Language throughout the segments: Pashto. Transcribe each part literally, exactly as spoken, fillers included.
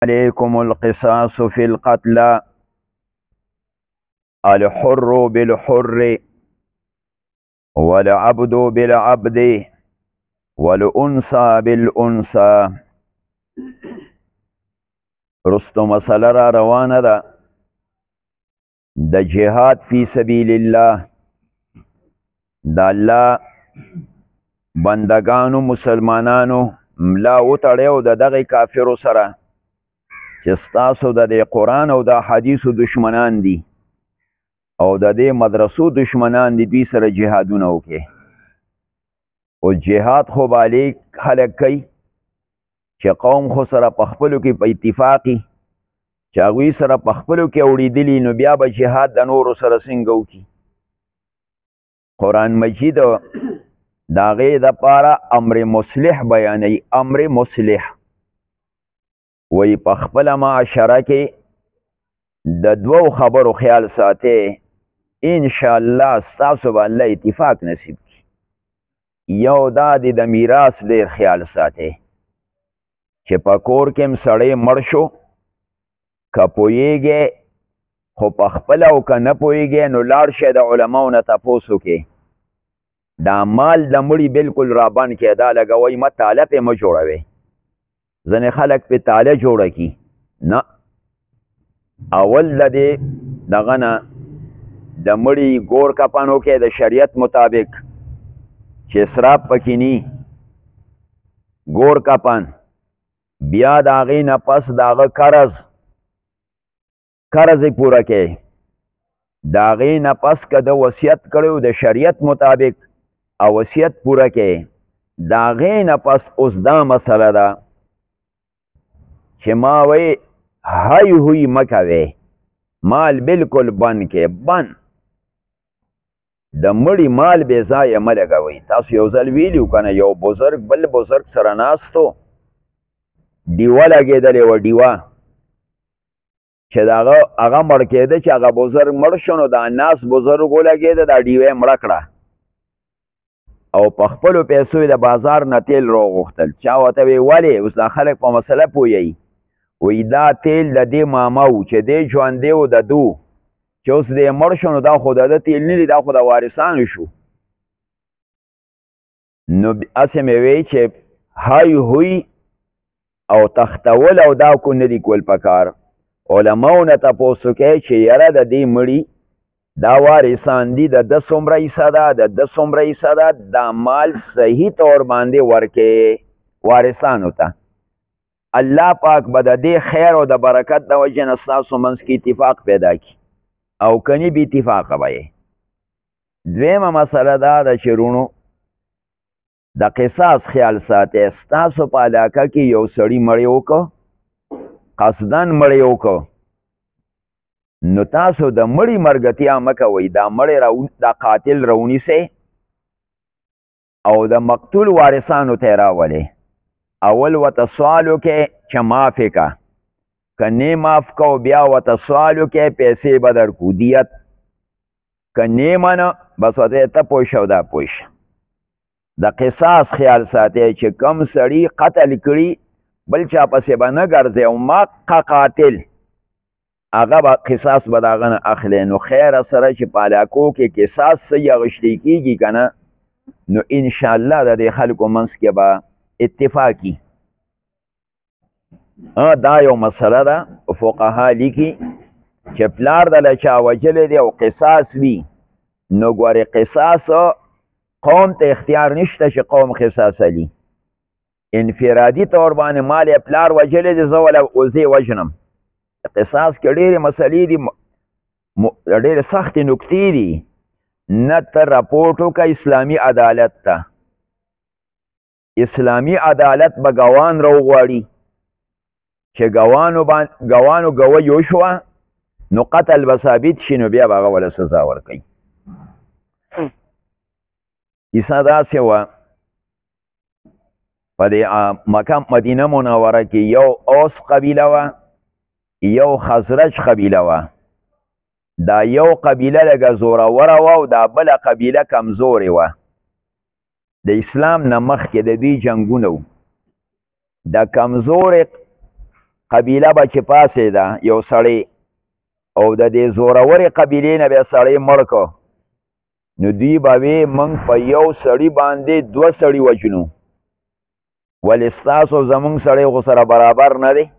عليكم القصاص في القتلى الحر بالحر والعبد بالعبد والأنثى بالأنثى. رستو مسئله را روانه ده د جهاد فی سبیل الله. د الله بندگانو مسلمانانو ملا وتړیو د دغه کافرو سره چې ستاسو د دې قرآن او د حدیثو دشمنان دي او د دې مدرسو دشمنان دي، دوی سره جهادونه وکړي. او جهاد خو بالیک خلک کوي چې قوم خو سره په خپلو کې په اتفاقي چې هغوی سره په خپلو کې اورېدلي، نو بیا به جهاد د نورو سره څنګه وکړي. قرآن مجید د هغې دپاره امر مصلح بیانوي. امر مصلح وی په خپله معاشره کې د دوو خبرو خیال ساتئ، انشاءالله ستاسو به الله اتفاق نصیب کړي. یو دا دی د میراث ډېر خیال ساتئ چې په کور کې م سړی مړ شو، که پوهیږئ خو په خپله او که نه پوهیږئ نو لاړ شئ د علماو نه تپوس وکړئ. دا مال د مړي بلکل رابند کړئ، دا لګوئ مه، تاله پې مه جوړوئ. ځینې خلک پې تاله جوړه کړي، نه، اول د دې دغه نه د مړي ګور کفن وکړئ د شریعت مطابق چې اسراف پکې نی. ګور کفن، بیا د هغې نه پس د هغه قرض قرض یې پوره کړئ. د هغې نه پس که د وصیت کړی د شریعت مطابق او وصیت پوره کړئ. د هغې نه پس اوس دا مسله ده چې ما وی هی هوی مه کوئ، مال بلکل بند کړئ، بند. د مړي مال بې ځایه مه لګوئ. تاسو یو ځل ویلي که نه، یو بزرګ بل بزرګ سره ناستو، ډیوه لګېدلې وه، ډیوه چې د هغه هغه مړ کېده، چې هغه بزرګ مړ شو نو دا ناس بزرګ ولګېده، دا ډیوه یې مړه کړه او په خپلو پیسو یې د بازار نه تیل راوغوښتل. چا ورته وی ولې؟ اوس دا خلک په مسله پوهیږي. وی دا تیل د دې ماما و چې دی ژوندی و د دو، چې اوس دی مړ شو نو دا خو د ده تیل نه دی، دا خو د وارثانو شو. نو هسې مې وی چې هی هوی او تختول او دا کو نه دي کول پکار. علماو نه تپوس وکئ چې یاره د دې مړي دا وارثان دي، د ده څومره حصه ده، د ده څومره حصه ده، دا مال صحیح طور باندې ورکې وارثانو ته. الله پاک به د دې خیر او د برکت د وجې نه ستاسو منځ کې اتفاق پیدا کړي، او کني بې اتفاقه به یې. دویمه مسله دا ده چې رونو د قصاص خیال ساتئ. ستاسو په علاقه کې یو سړي مړی وکړه، قصدن مړی وکړه، نو تاسو د مړي مرګتیا مه کوئ. دا مړی دا قاتل راونیسئ او د مقتول وارثانو ته یې راولئ. اول ورته سوال وکئ چې معاف یې که، که نه معاف کو بیا ورته سوال وکئ، پیسې به درکړو، دیت. که نه منه بس ورته ته پوه شه او دا پوه شه. د قصاص خیال ساتئ چې کم سړي قتل کړي بل چا پسې به نه ګرځئ، او مقه قاتل هغه به قصاص به د هغه نه اخلی. نو خیره سره چې په علاقو کې قصاص صحیح اخیستل کېږي که نه، نو انشاءالله د دې خلکو منځ کې به اتفاقي. دا یو مسله ده، فقها لیکي چې پلار دله چا وجلی دی او قصاص وي، نو ګورې قصاص قوم ته اختیار نشته چې قوم قصاص علي. انفرادي طور باندې مال یې پلار وجلی دی، زه وله اوزې وژنم. قصاص کې ډېرې مسلې دي، ډېرې سختې نکتې دي. نه ته رپورټ وکړه اسلامي عدالت ته، اسلامي عدالت به ګوان راوغواړي چې ګوانو ګوانو ګوی وشوه نو قتل به ثابت شي، نو بیا به هغه وله سزا ورکوي. کیسه داسې وه، په دې مکه مدینه منوره کې یو اوس قبیله وه، یو خزرج قبیله وه. دا یو قبیله لږه زوروره وه او دا بله قبیله کمزورې وه. د اسلام نه مخکې د دوی جنګونه و. د کمزورې قبیله به چې پاسېده یو سړی او د دې زورورې قبیلې نه بیا سړی مړ کو نو دوی به وی موږ په یو سړي باندې دوه سړي وجنو ولې ستاسو زموږ سړی خو سره برابر نه دی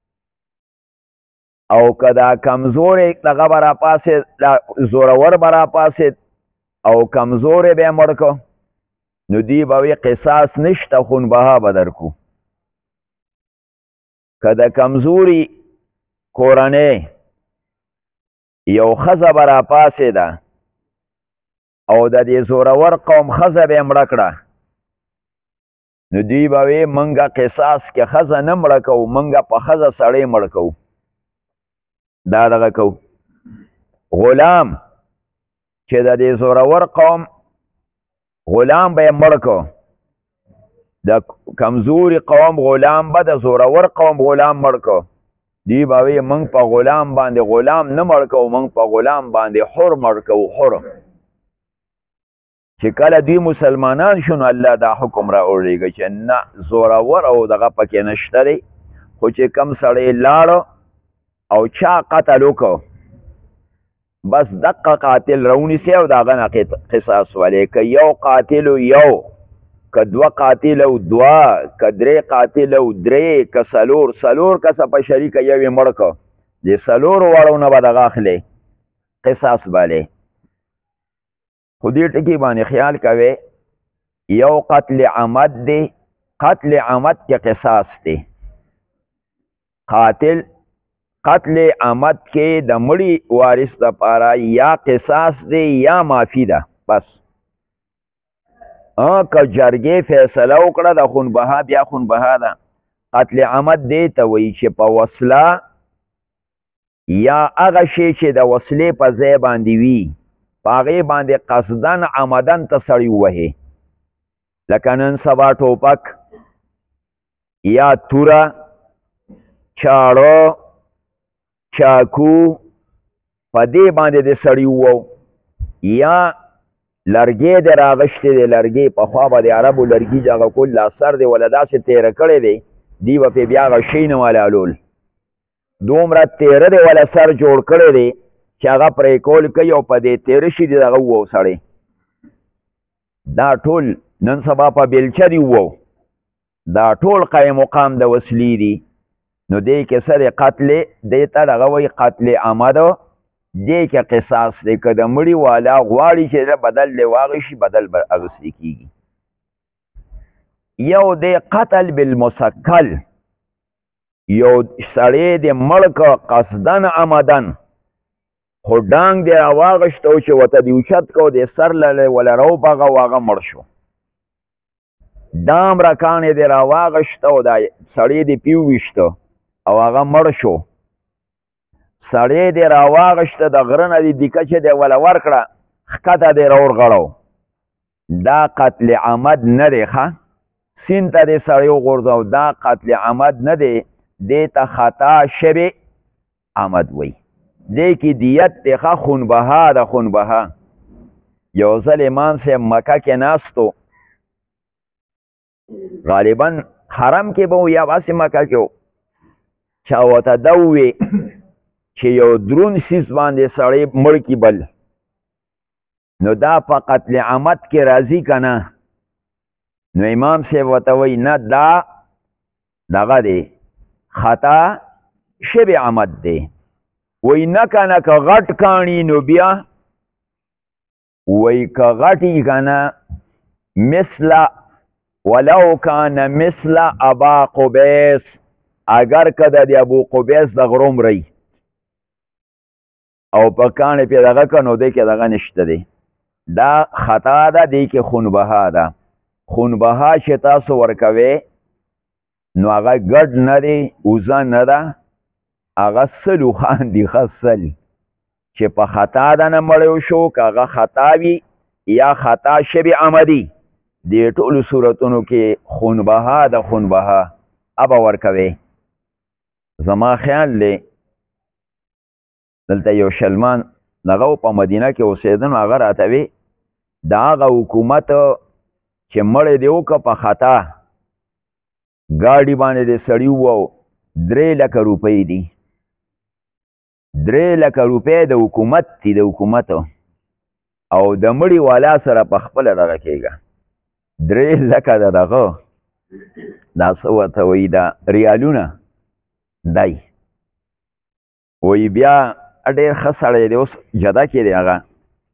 او که دا کمزورې دغه به راپاسېد دا زورور به راپاسېد او کمزورې به یې مړ کو نو دوی به وی قصاص نشته خونبها به درکو که د کمزوري کورنۍ یو ښځه به راپاسېده او د دې زورور قوم ښځه به یې مړه کړه نو دوی به وی موږ قصاص کې ښځه نه مړه کوو موږ په ښځه سړی مړ کوو دا دغه کوو غلام چې د دې زورور قوم غلام به یې مړ کو د کمزوري قوم غلام به د زورور قوم غلام مړ کو دوی به وی موږ په غلام باندې غلام نه مړ کوو موږ په غلام باندې حر مړ کوو حر چې کله دوی مسلمانان شو نو الله دا حکم را وړېږي چې نه زورور او دغه پکې نشته دی خو چې کم سړی لاړو او چا قتل وکړو بس دقه قاتل راونیسي او د هغه نه قصاص ولې که یو قاتل یو که دوه قاتل او دوه که درې قاتل او درې که څلور څلور کسه په شریکه یو یې مړ کړو د څلورو واړو نه به دغه اخلي قصاص بالی خو دې ټکي باندې خیال کوئ یو قتل عمد دی قتل عمد کې قصاص دی قاتل قتل عمد کې د مړي وارث دپاره یا قصاص دی یا معافي ده بس که جرګې فیصله وکړه د خونبها بیا خونبها ده قتل عمد دی ته وایي چې په وسله یا هغه شی چې د وسلې په ځای باندې وي په هغې باندې قصدن عمدن ته سړی ووهې لکه نن سبا ټوپک یا توره چاړه چاکو په دې باندې د سړي وو یا لرګی دی راغشتی دی لرګی پخوا به د عربو لرګي دغه کل اثر دی ولا داسې تیره کړی دی دی به پې بیا هغه شی نه والالول دومره تیره دی ولا سر جوړ کړی دی چې هغه پرې کول کوي او په دې تیره شي دی دغه وو سړی دا ټول نن سبا په بیلچه دی وو دا ټول قایم مقام د وسلې دي نو دی کې څه دی قتل دی ته دغه وایي قتل عمد دی کې قصاص دی که د مړي والا غواړي چې بدل دی واغشي بدل به اغوستی کېږي یو دی قتل بالمسکل یو سړی دی مړ که قصدن عمدن خو ډانګ دی راواغشته او چې ورته دی اوچت کو دی سر له وله راوبغه او هغه مړ شو دام رکانې دی راواغشته او دا سړی دی پیوویشته او هغه مړ شو سړی دی راواغشته د غره نه دی دیکه چې دی وله ورکړه ښکته دی راورغړو دا قتل عمد نه دی ښه سیند ته دی سړی وغورځو دا قتل عمد نه دی دی ته خطا شبې عمد وی دی کې دیت دی ښه خونبها ده خونبها یو ځل امام صاحب مکه کې ناستو غالبا حرم کې به و یا باسې مکه کې و چا ورته ده ووې چې یو درون سیز باندې سړی مړ کي بل نو دا په قتل عمد کې راځي که نه نو امام صاحب ورته وایي نه دا دغه دی خطا شبې عمد دی وایي نه که نه که غټ کاڼي نو بیا وایي که غټي که نه مثل ولو کان مثل ابا قبیس اگر که د ابو قبیس د غروم رہی او په کاڼې پې دغه که نو دی کې دغه نشته دی دا خطا ده دی کې خونبها ده خونبها چې تاسو ورکوئ نو هغه ګډ نه دی اوزه نه ده هغه سل اوښان دي ښه سل چې په خطا ده نه مړی شو که هغه خطا وي یا خطا شبې عمدي دې ټولو صورتونو کې خونبها ده خونبها ابه ورکوئ زما خیال دی دلته یو شلمان دغه په مدینه کې اوسېده نو هغه راته وی د هغه حکومت چې مړی دی وکړه په خطا ګاډي باندې د سړي ووو درې لکه روپۍ دي درې لکه روپۍ د حکومت دي د حکومت او د مړي والا سره په خپله دغه کېږه درې لکه د دغه دا څه ورته وایي دا ریالونه دی وایي بیا ډېر ښه سړی دی اوس جده کې دی هغه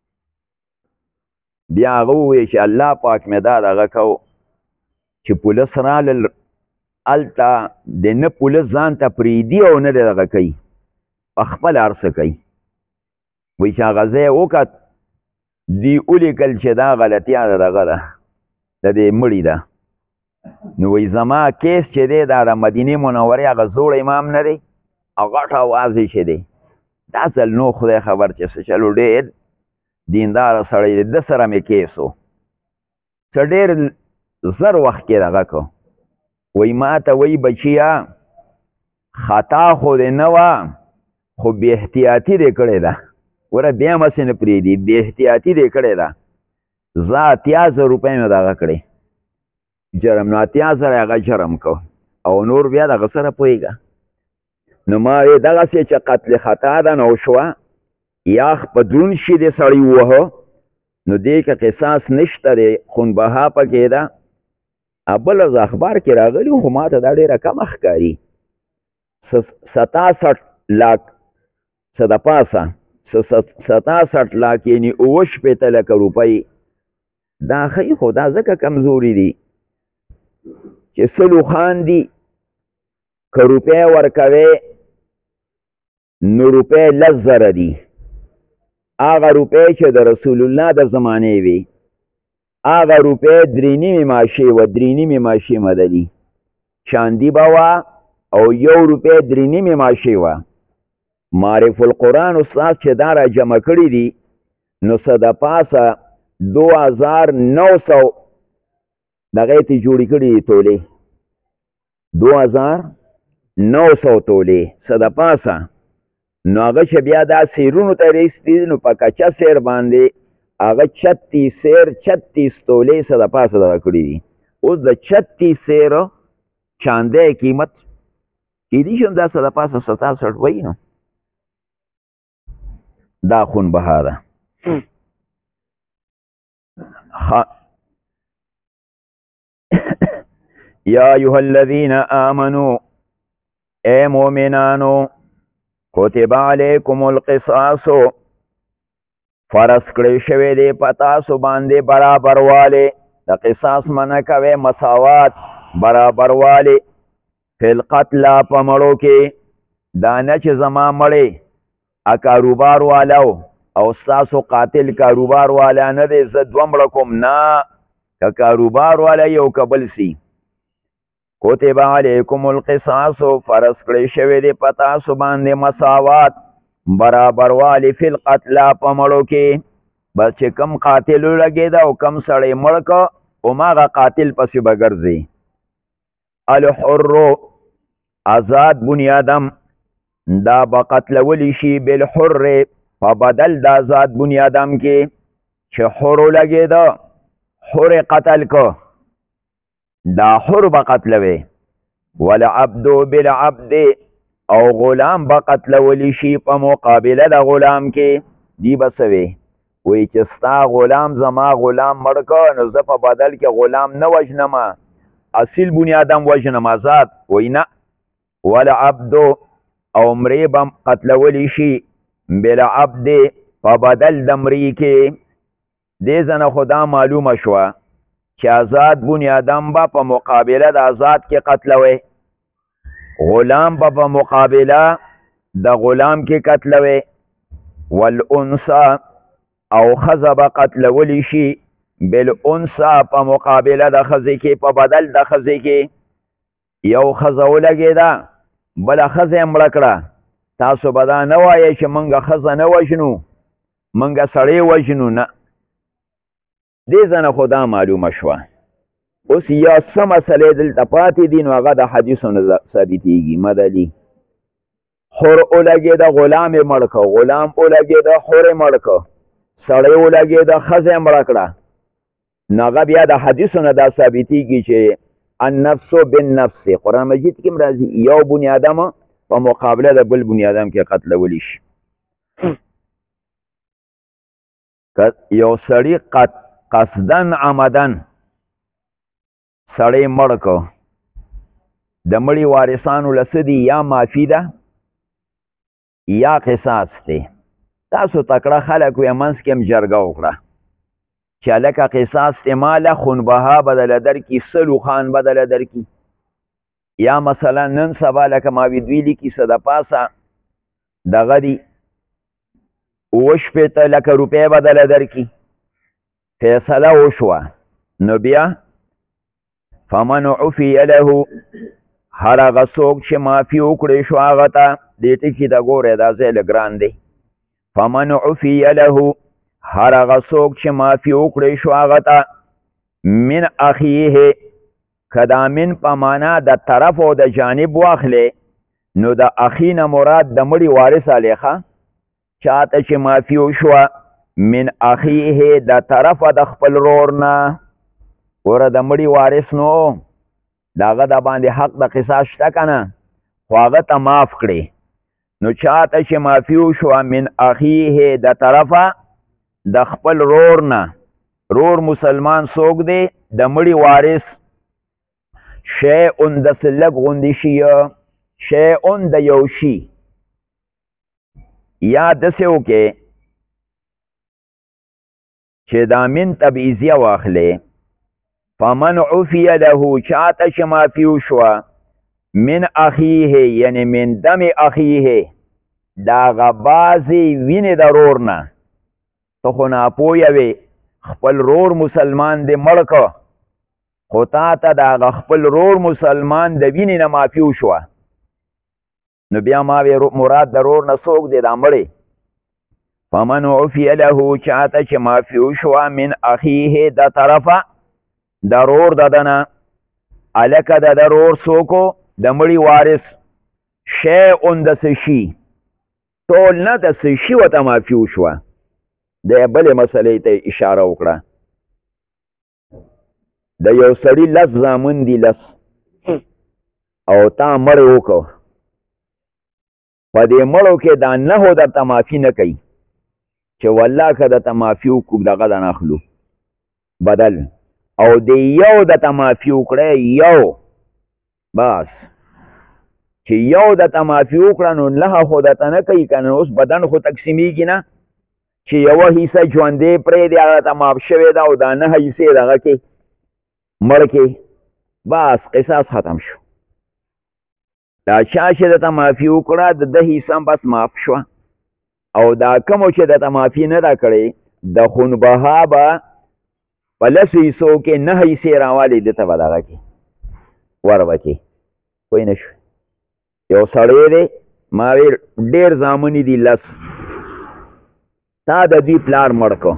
بیا هغه ووایي چې الله پاک مې دا دغه کو چې پولیس رالل هلته د نه پولیس ځان ته پرېږدي او نه د دغه کوي په خپله هر څه کوي وایي چې هغه ځای وکت دوی ولیکل چې دا غلطیا د دغه ده د دې مړي ده نو وایي زما کیس چې دی دا د مدینې منورې هغه زوړ امام نه دی او غټ اواز یې چې دی دا ځل نو خدای خبر چې څه چلو ډېر دینداره سړی دی ده سره مې کیس و څه ډېر زر وخت کې دغه کو وایي ما ته وایي بچیا خطا خو دې نه وه خو بې احتیاطي دې کړې ده وره بیا مسې نه پرېږدي بې احتیاطي دې کړې ده زه اتیا زره روپۍ مې دغه کړې جرم نو اتیا زره هغه جرم کو او نور بیا دغه سره پوهېږه نو ما یې دغسې چې قتل خطا ده نو شوه یا په دروند شي دې سړی ووهه نو دې که قصاص نشته دی خونبها پکې ده بل از اخبار کې راغلي خو ما ته دا ډېره کمه ښکاري ستاسټ لاک څه د پاسه ستاسټ لاک یعنې اوه شپېته لکه روپۍ دا ښایي خو دا ځکه کمزوري دي چې سلو خان دي که روپۍ ورکوې نو روپۍ لس زره دي هغه روپۍ چې د رسول الله د زمانې وي هغه روپۍ درې نیمې ماشې وه درې نیمې ماشې مدلي چاندي به وه او یو روپۍ درې نیمې ماشې وه معرف القرآن استاد چې دا را جمع کړي دي نو څه د پاسه دو هزار نو سو دغه یې جوړې کړي دي تولې دو هزار نو سو تولې څه د پاسه نو هغه چې بیا دا سیرونو ته رایستي نو په کچه سیر باندې هغه چتیس سیر چتیس تولې څه د پاسه دغه کړي دي اوس د چتیس سیر چاندی قیمت کیدای شي هم دا څه د پاسه ستاسټ وایي نو دا خون بها ده یا ایها الذین آمنوا اے مومنانو کتب علیکم القصاص فرض کړی شوی دی په تاسو باندې برابر والی د قصاص منع کوي مساوات برابر والی فی القتل په مړو کې دا نه چې زما مړی ا کاروبار والو او ستاسو قاتل کاروبار والا نه دی زه دوه مړه کوم نه که کاروبار والا یو که بل سي کتب علیکم القصاص فرض کړی شوی دی په تاسو باندې مساوات برابر والی فی القتل په مړو کې بس چې کم قاتل ولګېده او کم سړی مړ که هماغه قاتل پسې به ګرځي الحر آزاد بنیادم دا به قتلولی شي بالحر په بدل د آزاد بنیادم کې چې حر ولګېده حر قتل که دا حر به قتلوي والعبد بالعبد او غلام به قتلولی شي په مقابله د غلام کې دی به څه وي وایي چې ستا غلام زما غلام مړ که نو زه په بدل کې غلام نه وژنمه اصیل بنیادم وژنم آزاد وایي نه والعبد او مری به قتلولی شي بالعبد په بدل د مری کې دې ځنه خدا معلومه شوه چې آزاد بنیادم به په مقابله د آزاد کې قتلوي غلام به په مقابله د غلام کې قتلوي والانثى او ښځه به قتلولی شي بالانثى په مقابله د ښځې کې په بدل د ښځې کې یو ښځه ولګېده بله ښځه یې مړه کړه تاسو به دا نه وایئ چې موږ ښځه نه وژنو موږ سړی وژنو نه دې ځنه خو دا معلومه شوه اوس یا څه مسلې دلته پاتې دي نو هغه د حدیثو نه ثابتېږي مدلي حر ولګېده غلام یې مړ که غلام ولګېده حر یې مړ که سړی ولګېده ښځه یې مړه کړه نو هغه بیا د حدیثو نه دا ثابتېږي چې النفس بالنفس قرآن مجید کې هم راځي یو بني آدم په مقابله د بل بني آدم کې قتلولی شي. یو سړي قصدن عمدن سړی مړ کو د مړي وارثانو لسدي یا معافي ده یا قصاص دی. تاسو تکړه خلک وی منځ کې هم جرګه وکړه چې هلکه قصاص دی ماله خونبها بدله درکړي سلو خان بدله درکړي یا مثلا نن سبا لکه ما وی دوی لیکي څه د پاسه دغه دي اوه شپېته لکه روپۍ بدله درکړي فیصله وشوه نو بیا فمن عفی له هر هغه څوک چې معافي وکړی شو هغه ته دې ټکي ته ګورئ دا ځای لږ ګران دی. فمن عفی له هر هغه څوک چې معافي وکړی شو هغه ته من اخیه که دا من په معنا د طرف او د جانب واخلې نو د اخی نه مراد د مړي وارث علیخه چاته چې معافي وشوه من اخیه د طرفه د خپل رور نه ګوره د مړي وارث نو د هغه د باندې حق د قصاص شته که نه خو هغه ته معاف کړې نو چاته چې معافي وشوه من اخیه د طرفه د خپل رور نه رور مسلمان څوک دی د مړي وارث شیئن داسې لږ غوندې شي شیئن د یو شي یا داسې وکې چې دا من تبعیضیه واخلې فمن عفی له چاته چې معافي وشوه من اخیه یعنی من دم اخیه د هغه بعضې وینې د رور نه ته خو ناپویه وې خپل رور مسلمان دې مړ که خو تا ته د هغه خپل رور مسلمان د وینې نه معافي وشوه نو بیا ما وې مراد د رور نه څوک دی دا مړی فمن عفی له چاته چې معافي وشوه من اخیه د طرفه د رور د ده نه هلکه د د رور څوکو د مړي وارث شیئن د څه شي ټول نه د څه شي ورته معافي وشوه د بلې مسلې ته اشاره وکړه د یو سړي لس زامن دي لس او تا مړی وکړو په دې مړو کې دا نهو درته معافي نه کوي چې والله که درته معافي وکړو دغه د ناخلو بدل او د یو درته معافي وکړی یو بس چې یو درته معافي وکړه نو لهه خو درته نه کوي که نه اوس بدن خو تقسیمیږي نه چې یوه حصه ژوندی پرېږدي هغه ته معاف شوې ده او دا نهه حصې دغه کې مړ کې بس قصاص ختم شو دا چا چې درته معافي وکړه د ده حصه بس معاف شوه او دا کومو چې درته معافي نه ده کړې د خونبها به په لسو حصو کې نهه حصې راوالې ده ته به دغه کې ور به کې پوه نه شو یو سړی دی ما ویل ډېر زامنې دي لس تا د دوی پلار مړ کو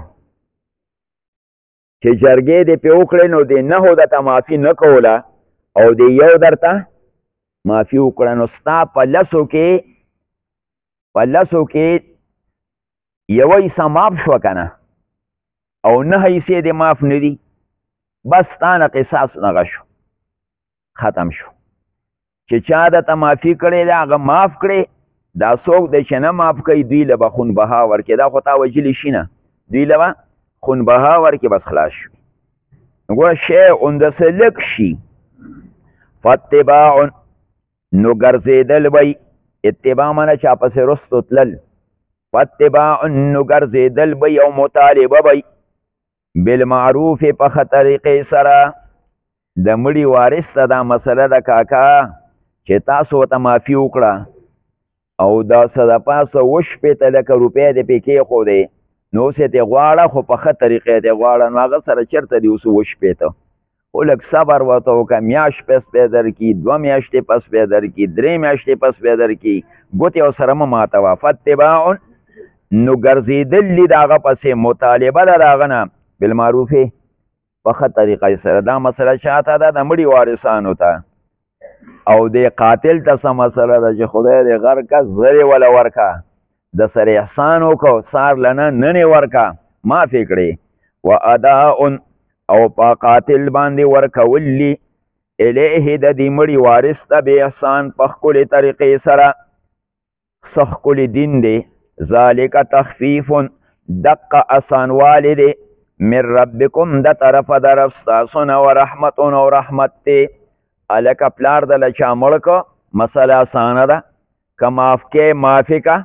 چې جرګې دې پې وکړې نو د نهو درته معافي نه کوله او د یو درته معافي وکړه نو ستا په لسو کې په لسو کې یوه حصه معاف شوه که نه او نهه حصې دې معاف نه دي بس تا نه قصاص نغه شو ختم شو چې چا درته معافي کړې ده هغه معاف کړې دا څوک دی چې نه معاف کوي دوی له به خونبها ورکړي دا خو تا وجلي شي نه دوی له به خونبها ورکړي بس خلاص شوي ګوره شیئن داسې لږ شي فاتباع نو ګرځېدل وی اتباع منه چا پسې رستو تلل فاتباع نو ګرځېدل وی او مطالبه وی بالمعروف په ښه طریقې سره د مړي وارث ته دا مسله ده کاکا چې تاسو ورته معافي وکړه او دا څه د پاسه اوه شپېته لکه روپۍ دې پې کېښودې نو اوس یې ترې غواړه خو په ښه طریقې ترې غواړه نو هغه سره چېرته دي اوس اوه شپېته خو لږ صبر ورته وکړه میاشت پس بیا درکړي دوه میاشتې پس بیا درکړي درې میاشتې پس بیا درکړي ګوتې ورسره مه ماتوه فاتباع نو ګرځېدل دي د هغه پسې مطالبه ده د هغه نه بالمعروفې په ښه طریقه سره دا مسله چا ته ده د مړي وارثانو ته او د قاتل ته څه مسله ده چې خدای دې غر که زرې وله ورکه د سره احسان وکړو سار له نه ننې ورکه معافې کړې و اداء او په قاتل باندې ورکول دي الیه د دې مړي وارث ته به احسان په ښکلې طریقې سره څه ښکلی دین دی ذالک تخفیف دقه اسانوالی دی من ربکم د طرفه د رب ستاسو نه و رحمتون او رحمت دی هلکه پلار دله چا مړ که مسله اسانه ده که معاف کې معافي که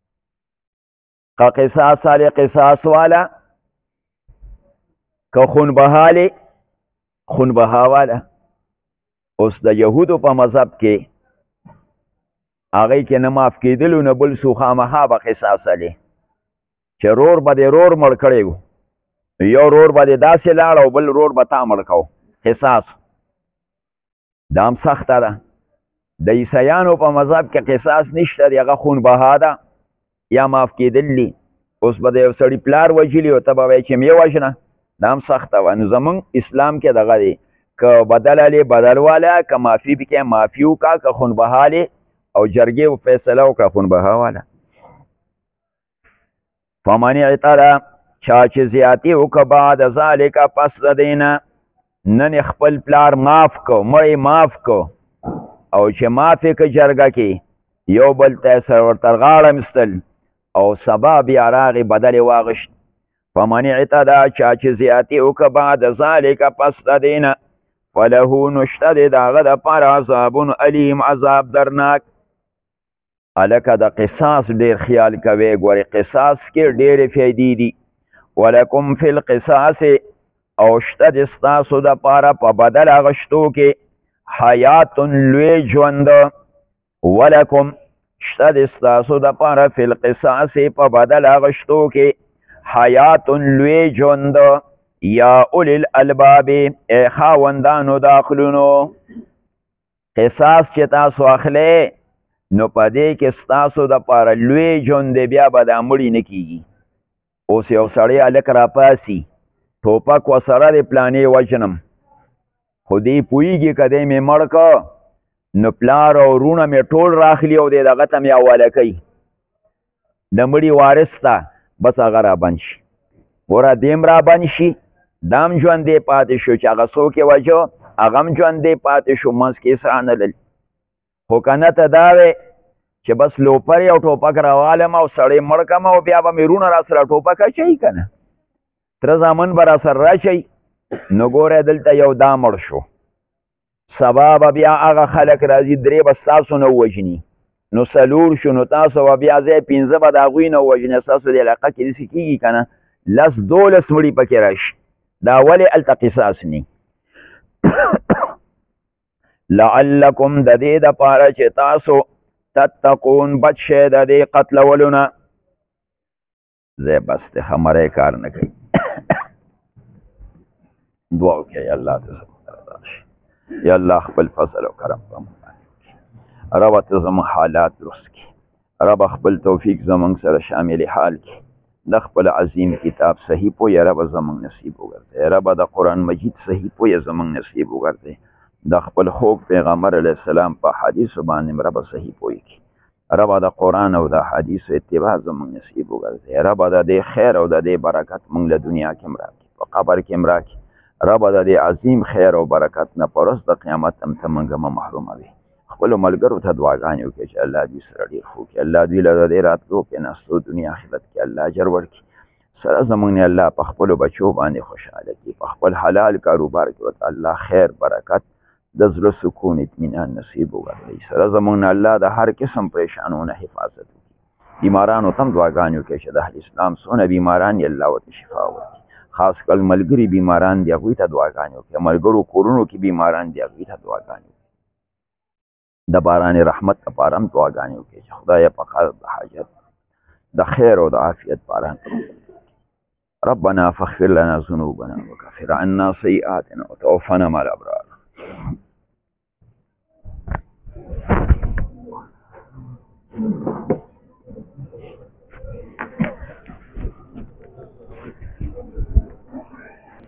که قصاص والی قصاص والا که خونبهالی خونبها والا اوس د یهودو په مذهب کې هغې کې نه معاف کېدلو نه بل څو خامخا به قصاص علي چې رور به دې رور مړ کړی و یو رور به دې داسې لاړ او بل رور به تا مړ کو قصاص دا هم سخته ده د عیسیانو په مذهب کې قصاص نشته دی هغه خونبها ده یا معاف کېدل دي اوس به د یو سړي پلار وژلي او ته به وایې چې مې وژنه دا هم سخته وه نو زمونږ اسلام کې دغه دی که بدل علي بدل والا که معافي پکې معافي وکړه که خونبهالې او جرګې فیصله وکړه خونبها والا فمن اعتدى چا چې زیاتي وکړه بعد ذلک پس د دې نه نن خپل پلار معاف کو مړی معاف کو او چې معافې که جرګه کې یو بل ته سر ورته غاړه مستل او سبا بیا راغې بدلې واغشت فمن اعتدى چا چې زیاتي وکړه بعد ذلک پس د دې نه فله نشته دی د هغه دپاره عذاب علیم عذاب درناک هلکه د قصاص ډېر خیال کوئ ګورې قصاص کې ډېرې فایدې دي ولکم فی القصاص او شته د ستاسو دپاره په بدل اغشتو کې حیات لوی ژوند ولکم شته د ستاسو دپاره فی القصاص په بدل اغشتو کې حیات لوی ژوند یا اولی الالباب ای خاوندانو د عقلونو قصاص چې تاسو اخلی نو په دې کې ستاسو دپاره لوی ژوند دی بیا به دا مړي نه کېږي اوس یو سړی هلک راپاسي ټوپک ورسره د پلانې وژنم خو دی پوهېږي که دی مې مړ که نو پلار او وروڼه مې ټول راخلي او دی دغه ته مې حواله کوي د مړي وارث ته بس هغه رابند شي ګوره دیم رابند شي دا هم ژوندی پاتې شو چې هغه څوک یې وژه هغه هم ژوندی پاتې شو منځ کې هېڅ رانه لل خو که نه ته دا وی چې بس لوپر او ټوپک راوالم او سړی مړ کم او بیا به مې وروڼه را سره ټوپک اچوي که نه تره زامن به را سره راشئ نو ګوره دلته یو دا مړ شو سبا به بیا هغه خلک راځي درې به ستاسو نه ووژني نو څلور شو نو تاسو به بیا ځای پنځه به د هغوی نه ووژنې ستاسو د علاقه کې داسې کېږي که نه لس دولس مړي پکې راشي دا ولې هلته قصاص نی لعلکم د دې دپاره چې تاسو تتقون بچ شئ د دې قتلولو نه ځای بس دی خمری کار نه کوي دعا وکړئ یا الله ته زموږ رضا شي یا الله خپل فضل او کرم په موږ باندې وکړي ربه ته زموږ حالات درست کړي ربه خپل توفیق زموږ سره شامل حال کړي د خپل عظیم کتاب صحیح پویه ربه زموږ نصیب وګرځئ ربه د قرآن مجید صحیح پویه زموږ نصیب وګرځئ د خپل خوږ پیغمبر علیه السلام په حدیثو باندې ربه صحیح پوی کړي ربه د قرآن او د حدیثو اتباع زموږ نصیب وګرځئ ربه د دې خیر او د دې برکت موږ له دنیا کې هم راکړي په قبر کې هم راکړي ربه د دې عظیم خیر او برکت نه په ورځ د قیامت هم ته موږ مه محروموي خپلو ملګرو ته دعاګانې وکړي چې الله دوی سره ډېر ښه وکړي الله دوی له د دې راتلو کېناستو دنیا آخرت کې الله اجر ورکړي سره زموږ نه الله په خپلو بچو باندې خوشحاله کړي په خپل حلال کاروبار کې ورته الله خیر برکت د زړه سکون اطمینان نصیب وګرځوي سره زموږ نه الله د هر قسم پریشانونه حفاظت وکړي بیمارانو ته هم دعاګانې وکړي چې د اهل اسلام څونه بیماران یې الله ورته شفا ورکړي خاص کل ملګري بیماران دي هغوی ته دعاګانې وکړي ملګرو کورونو کې بیماران دي هغوی ته دعاګانې وکړي د باران رحمت لپاره هم دعاګانې وکړي چې خدایه په کار د حاجت د خیر او د عافیت باران ربنا فاغفر لنا ذنوبنا وكفر عنا سيئاتنا وتوفنا مع الأبرار